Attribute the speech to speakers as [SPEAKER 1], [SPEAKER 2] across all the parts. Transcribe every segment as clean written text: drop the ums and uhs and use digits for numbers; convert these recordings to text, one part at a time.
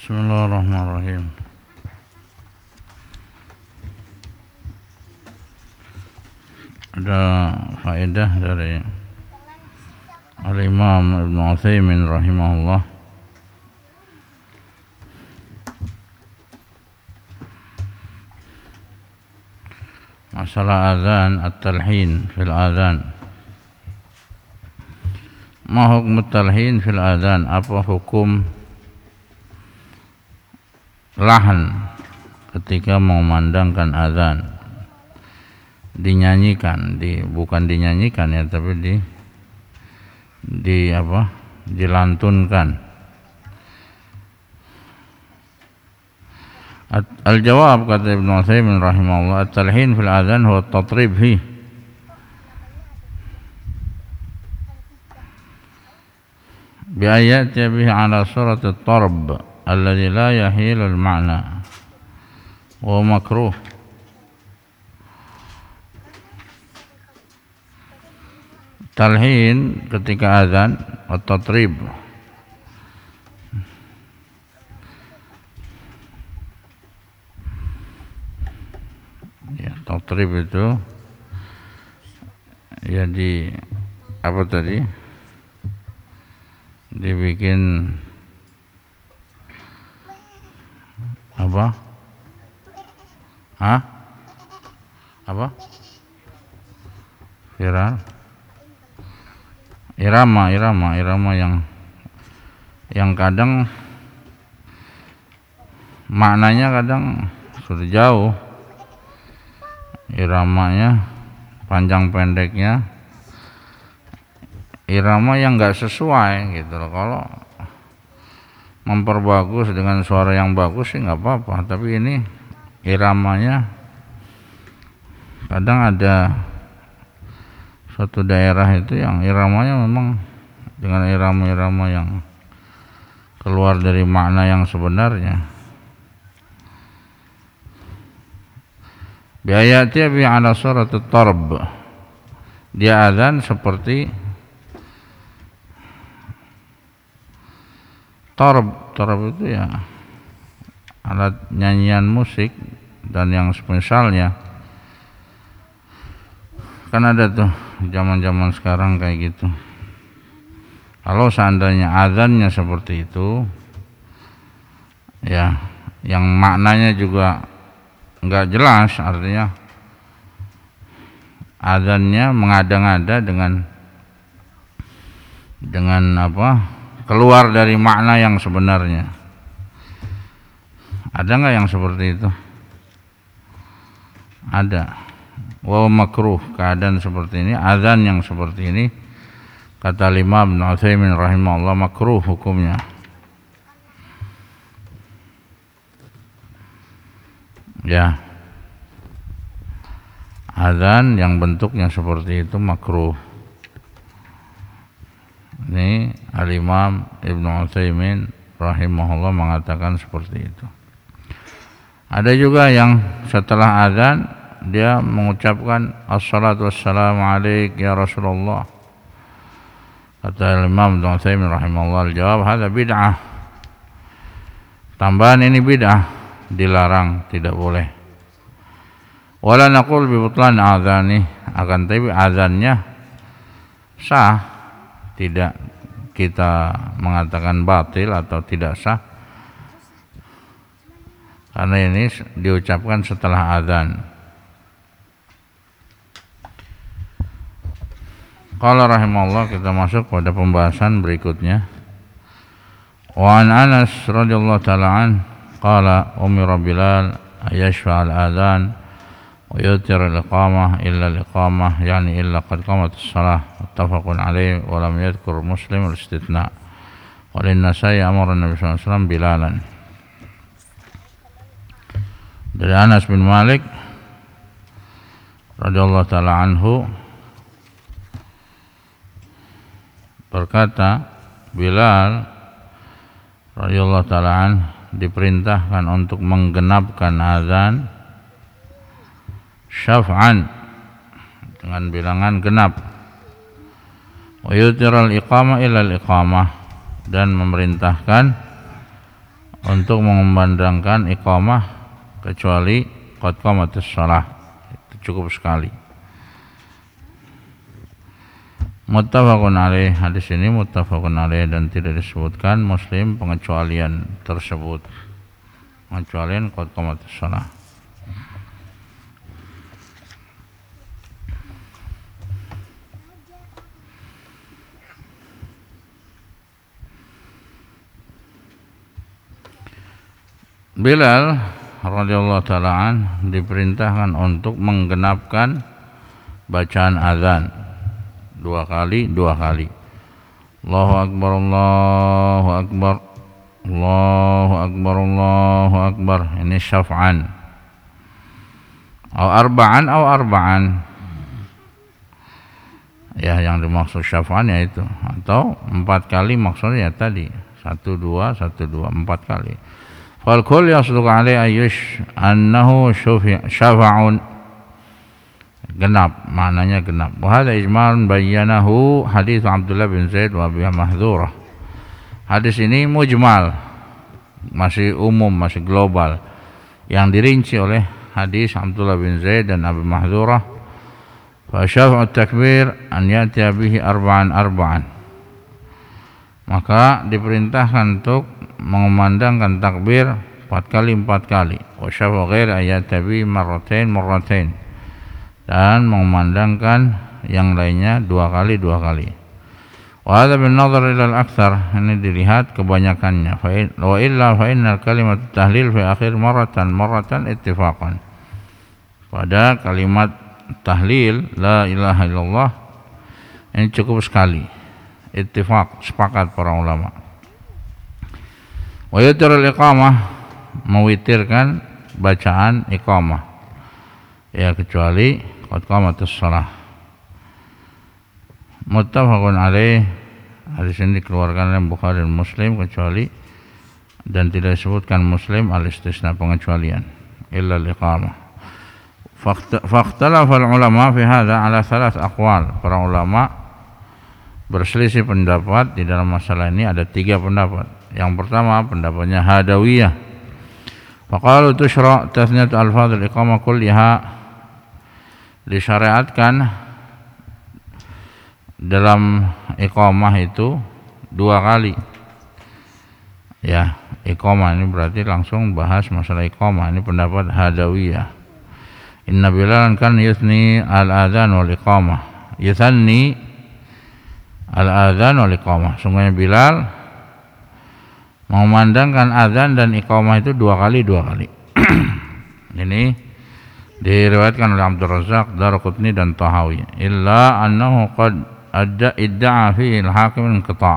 [SPEAKER 1] Bismillahirrahmanirrahim. Ada faedah dari Al-Imam Ibn Utsaimin rahimahullah masalah azan, at-talhin fil azan. Ma hukum at-talhin fil azan? Apa hukum lahan ketika mengumandangkan azan? Dinyanyikan, bukan dinyanyikan ya, tapi dilantunkan. Al-jawab, kata Ibnu Utsaimin rahimahullah, at-talhin fil azan huwa at-tatrib fi bi ayati bihi ala surat at-tarb alladhi la yahilu al-ma'na wa makruh. Talhin ketika azan atau tatrib, ya, tatrib itu ya dibikin apa viral, irama yang kadang maknanya kadang sudah jauh, iramanya panjang pendeknya, irama yang enggak sesuai gitu loh. Kalau memperbagus dengan suara yang bagus sih enggak apa-apa, tapi ini iramanya kadang ada suatu daerah itu yang iramanya memang dengan irama-irama yang keluar dari makna yang sebenarnya. Biayatnya bi ala surat at-tarb, dia azan seperti tarb itu ya alat nyanyian musik dan yang semisalnya. Kan ada tuh zaman-zaman sekarang kayak gitu. Kalau seandainya azannya seperti itu, ya, yang maknanya juga enggak jelas, artinya azannya mengada-ngada dengan keluar dari makna yang sebenarnya. Ada enggak yang seperti itu? Ada. Wa makruh, keadaan seperti ini, azan yang seperti ini, kata Imam Ibnu Utsaimin rahimahullah, makruh hukumnya. Ya, azan yang bentuknya seperti itu makruh. Ini Al-Imam Ibnu Utsaimin rahimahullah mengatakan seperti itu. Ada juga yang setelah azan dia mengucapkan assalatu wassalamu alaik ya Rasulullah. Kata Imam Ibnu Utsaimin rahimahullah, jawab hadza bid'ah. Tambahan ini bid'ah, dilarang, tidak boleh. Wala naqul bi butlan azani, akan tapi azannya sah, tidak kita mengatakan batil atau tidak sah, karena ini diucapkan setelah azan. Qala rahimahullah, kita masuk pada pembahasan berikutnya. Wa an Anas radhiyallahu ta'ala an qala umira Bilal ayashfa al-adhan wa yutir al-iqamah illa al-iqamah, yani illa qad qamat as-salah, muttafaqun alayhi wa lam yadhkur Muslim al-istithna. Wa lin-Nasa'i amara Nabi sallallahu alaihi wasallam Bilalan. Dari Anas bin Malik radhiyallahu ta'ala anhu berkata, Bilal radhiyallahu ta'ala an diperintahkan untuk menggenapkan azan syaf'an, dengan bilangan genap, wa yutiral iqamah ilal iqamah, dan memerintahkan untuk mengumandangkan iqamah kecuali qad qamatis shalah. Itu cukup sekali. Muttafaqun alaih, hadis ini muttafaqun alaih dan tidak disebutkan Muslim pengecualian tersebut, pengecualian qad qamatis shalah. Bilal radhiyallahu ta'ala an diperintahkan untuk menggenapkan bacaan azan dua kali. Allahu akbar, Allahu akbar, Allahu akbar, Allahu akbar. Ini syaf'an. Arba'an. Ya, yang dimaksud syaf'an yaitu, atau 4 kali maksudnya tadi 1 2 1 2 4 kali. Fal kull yasduq alaihi ayyush annahu syafa'un, genap, maknanya genap. Wa hadza ijmal bayyanahu hadis Abdullah bin Zaid wa Abi Mahdhurah. Hadis ini mujmal, masih umum, masih global, yang dirinci oleh hadis Abdullah bin Zaid dan Abi Mahdhurah. Fa syafa'ut takbir an ya'tiya bihi arba'an. Maka diperintahkan untuk mengumandangkan takbir 4 kali. Wa syafa'u ghair ayatabi marratain. Dan mengumandangkan yang lainnya 2 kali. Wa hadza bin nazar ila al-aktsar, ini dilihat kebanyakannya. Wa illa fa innal kalimat tahlil fi akhir marratan ittifaqan. Pada kalimat tahlil la ilaha illallah ini cukup sekali. Ittifaq, sepakat para ulama. Wa yutirul iqamah, mewitirkan bacaan iqamah, ya kecuali qad qamatis shalah. Muttafaqun alaih, hadis ini dikeluarkan oleh Bukhari dan Muslim kecuali, dan tidak disebutkan Muslim al-istisna, pengecualian, illa al-iqamah. Fakhtalafa al-ulama fi hadha ala 3 aqwal. Para ulama berselisih pendapat di dalam masalah ini, ada 3 pendapat. Yang pertama pendapatnya Hadawiyah. Faqalu tusyra' tasniyatu alfadhil iqamah kulliha, disyariatkan dalam iqamah itu 2 kali. Ya, iqamah ini berarti langsung bahas masalah iqamah. Ini pendapat Hadawiyah. Inna Bilalan kan yuthni al-adhan wal iqamah. Yuthanni al-adhan wal iqamah. Sungguhnya Bilal mengumandangkan azan dan iqamah itu 2 kali. Ini diriwayatkan oleh Abdul Razzaq, Daraqutni dan Tahawi. Illa annahu qad idda'a fihi al-hakim inqita'.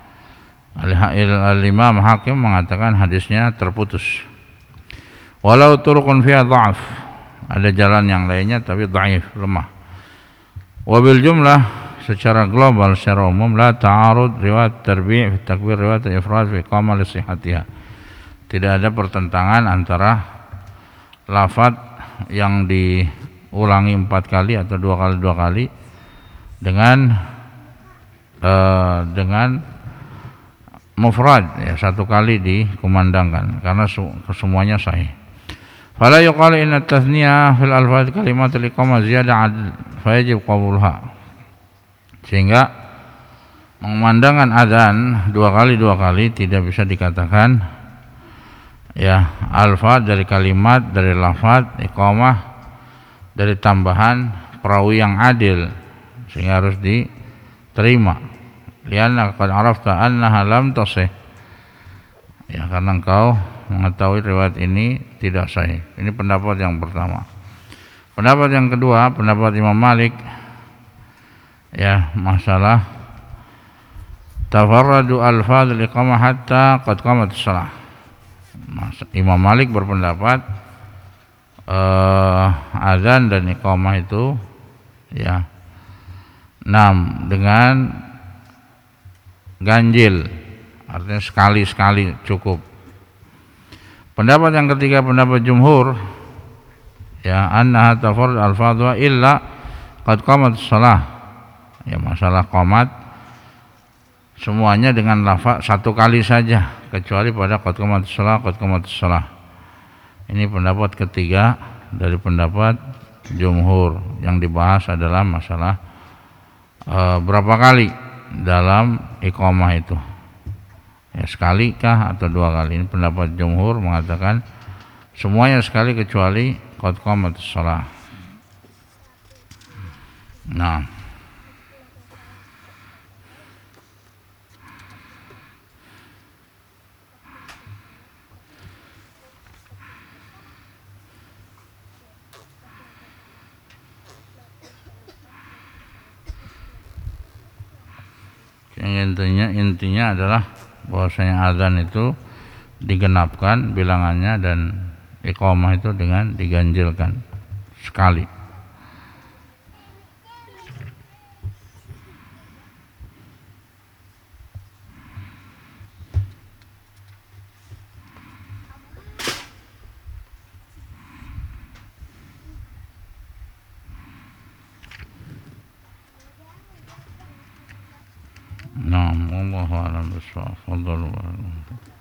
[SPEAKER 1] Al-Imam Hakim mengatakan hadisnya terputus. Walau turuqun fiha dha'af, ada jalan yang lainnya tapi dhaif, lemah. Wabil jumlah, secara global, secara umum, la ta'arud riwayat tarbi' fi takbir riwayat ifrad fi iqamah li sihhatiha. Tidak ada pertentangan antara lafaz yang diulangi 4 kali atau 2 kali dengan mufrad, ya 1 kali dikumandangkan, karena semuanya sahih. Fala yuqalu inna tathniyah fil alfaz kalimat al-iqamah ziyadah adl fa yajib qabulha. Sehingga mengumandangkan azan 2 kali tidak bisa dikatakan ya alfaz dari kalimat, dari lafaz iqamah, dari tambahan perawi yang adil, sehingga harus diterima. Lianna qad arafta annaha lam tasih, ya karena engkau mengetahui riwayat ini tidak sahih. Ini pendapat yang pertama. Pendapat yang kedua, pendapat Imam Malik, ya masalah tafarradu alfaz al-iqamah hatta qad qamat shalah. Imam Malik berpendapat azan dan iqamah itu ya 6 dengan ganjil, artinya sekali cukup. Pendapat yang ketiga, pendapat jumhur, ya annaha tafarrad alfadha illa qad qamat shalah. Ya masalah qomat semuanya dengan lafaz satu kali saja kecuali pada qad qamatis shalah, qad qamatis shalah. Ini pendapat ketiga dari pendapat jumhur. Yang dibahas adalah masalah berapa kali dalam iqamah itu, ya sekali kah atau dua kali. Ini pendapat jumhur mengatakan semuanya sekali kecuali qad qamatis shalah. Nah, yang intinya adalah bahwasanya azan itu digenapkan bilangannya dan iqamah itu dengan diganjilkan sekali. Nah, wallahu a'lam bishawab.